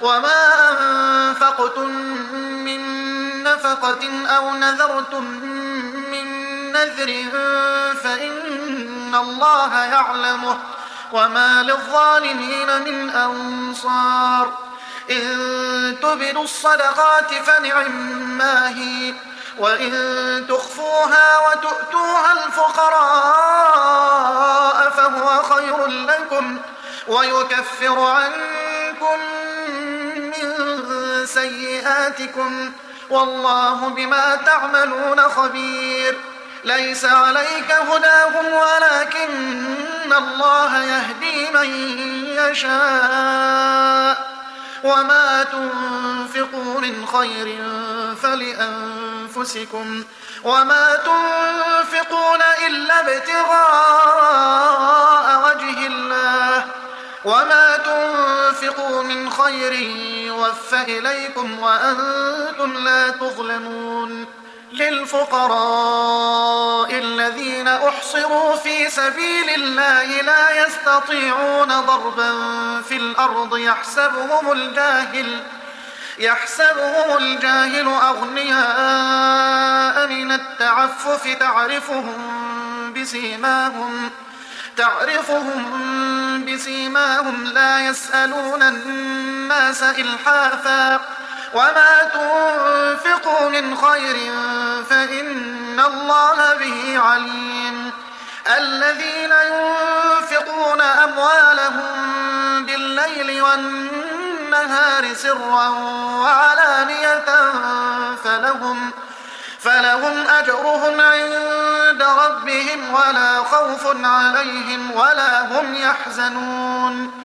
وما أنفقتم من نفقة أو نذرتم من نذر فإن الله يعلمه وما للظالمين من أنصار. إن تبدوا الصدقات فنعما هي، وإن تخفوها وتؤتوها الفقراء فهو خير لكم ويكفر عنكم من سيئاتكم والله بما تعملون خبير. ليس عليك هداهم ولكن الله يهدي من يشاء وما تنفقوا من خير فلأنفسكم وما تنفقون إلا ابتغاء وجه الله وما تنفقوا من خير يوفى إليكم وأنتم لا تظلمون. للفقراء الذين أحصروا في سبيل الله لا يستطيعون ضربا في الأرض يحسبهم الجاهل أغنياء من التعفف تعرفهم بسيماهم لا يسألون الناس إلحافا وما تنفقوا من خير فإن الله به عليم. الذين ينفقون أموالهم بالليل والنهار سرا وعلانية فلهم أجرهم عند ربهم ولا خوف عليهم ولا هم يحزنون.